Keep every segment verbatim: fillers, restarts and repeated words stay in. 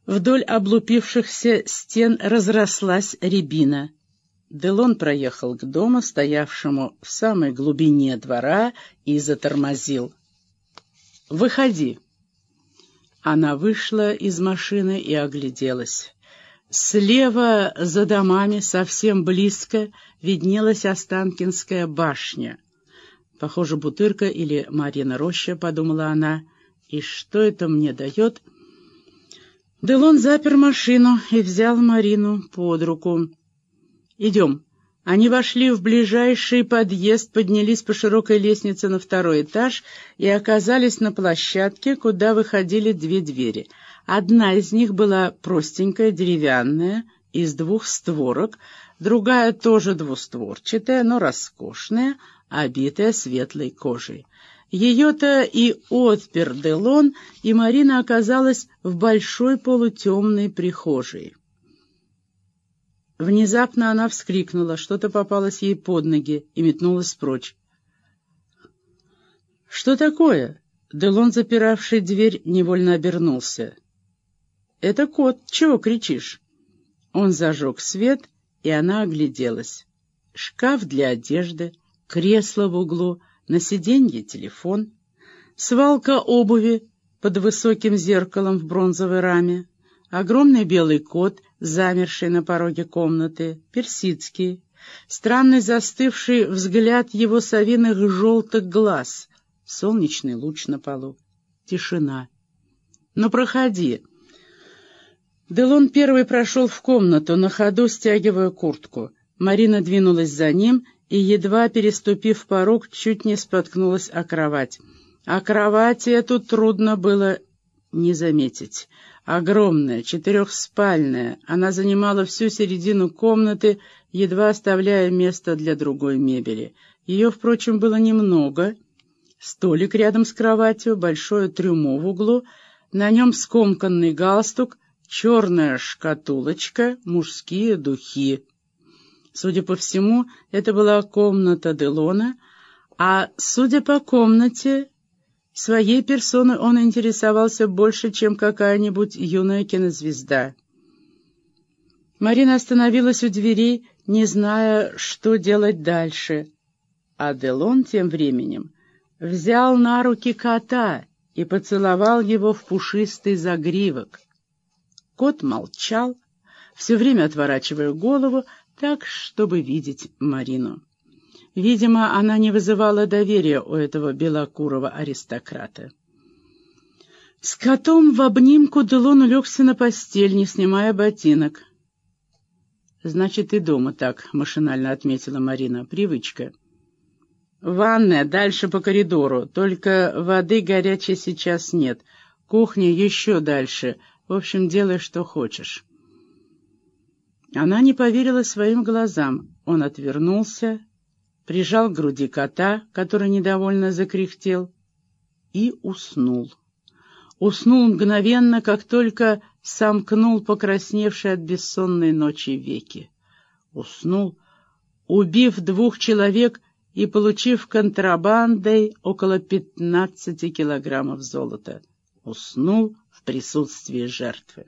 Вдоль облупившихся стен разрослась рябина. Делон проехал к дому, стоявшему в самой глубине двора, и затормозил. «Выходи!» Она вышла из машины и огляделась. Слева за домами, совсем близко, виднелась Останкинская башня. «Похоже, Бутырка или Марьина роща», — подумала она. «И что это мне дает?» Делон запер машину и взял Марину под руку. «Идем». Они вошли в ближайший подъезд, поднялись по широкой лестнице на второй этаж и оказались на площадке, куда выходили две двери. Одна из них была простенькая, деревянная, из двух створок, другая тоже двустворчатая, но роскошная, обитая светлой кожей. Ее-то и отпер Делон, и Марина оказалась в большой полутемной прихожей. Внезапно она вскрикнула, что-то попалось ей под ноги и метнулась прочь. «Что такое?» Делон, запиравший дверь, невольно обернулся. «Это кот. Чего кричишь?» Он зажег свет, и она огляделась. Шкаф для одежды, кресло в углу, на сиденье телефон, свалка обуви под высоким зеркалом в бронзовой раме, огромный белый кот, замерший на пороге комнаты, персидский, странный застывший взгляд его совиных желтых глаз, солнечный луч на полу, тишина. «Ну, проходи». Делон первый прошел в комнату, на ходу стягивая куртку. Марина двинулась за ним и, едва переступив порог, чуть не споткнулась о кровать. А кровати эту трудно было не заметить. Огромная, четырехспальная, она занимала всю середину комнаты, едва оставляя место для другой мебели. Ее, впрочем, было немного. Столик рядом с кроватью, большое трюмо в углу, на нем скомканный галстук, черная шкатулочка, мужские духи. Судя по всему, это была комната Делона, а, судя по комнате, своей персоной он интересовался больше, чем какая-нибудь юная кинозвезда. Марина остановилась у дверей, не зная, что делать дальше, а Делон тем временем взял на руки кота и поцеловал его в пушистый загривок. Кот молчал, все время отворачивая голову, так, чтобы видеть Марину. Видимо, она не вызывала доверия у этого белокурого аристократа. С котом в обнимку Делон улегся на постель, не снимая ботинок. «Значит, и дома так», — машинально отметила Марина. «Привычка». «Ванная дальше по коридору, только воды горячей сейчас нет. Кухня еще дальше. В общем, делай, что хочешь». Она не поверила своим глазам. Он отвернулся, прижал к груди кота, который недовольно закряхтел, и уснул. Уснул мгновенно, как только сомкнул покрасневшие от бессонной ночи веки. Уснул, убив двух человек и получив контрабандой около пятнадцати килограммов золота. Уснул в присутствии жертвы.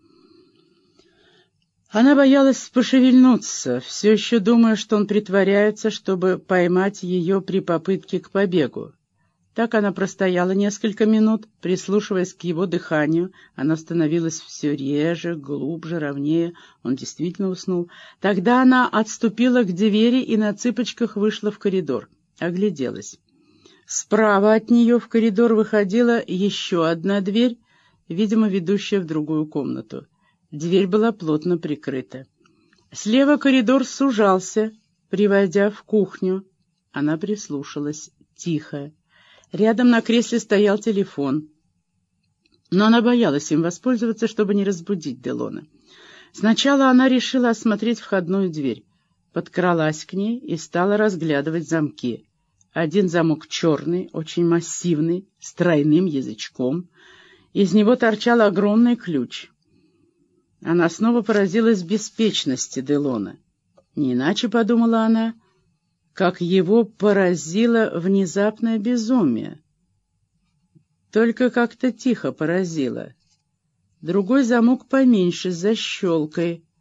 Она боялась пошевельнуться, все еще думая, что он притворяется, чтобы поймать ее при попытке к побегу. Так она простояла несколько минут, прислушиваясь к его дыханию. Оно становилось все реже, глубже, ровнее. Он действительно уснул. Тогда она отступила к двери и на цыпочках вышла в коридор. Огляделась. Справа от нее в коридор выходила еще одна дверь, видимо, ведущая в другую комнату. Дверь была плотно прикрыта. Слева коридор сужался, приводя в кухню. Она прислушалась. Тихо. Рядом на кресле стоял телефон. Но она боялась им воспользоваться, чтобы не разбудить Делона. Сначала она решила осмотреть входную дверь. Подкралась к ней и стала разглядывать замки. Один замок черный, очень массивный, с тройным язычком. Из него торчал огромный ключ. Она снова поразилась беспечности Делона. Не иначе, подумала она, как его поразило внезапное безумие. Только как-то тихо поразило. Другой замок поменьше, с защелкой.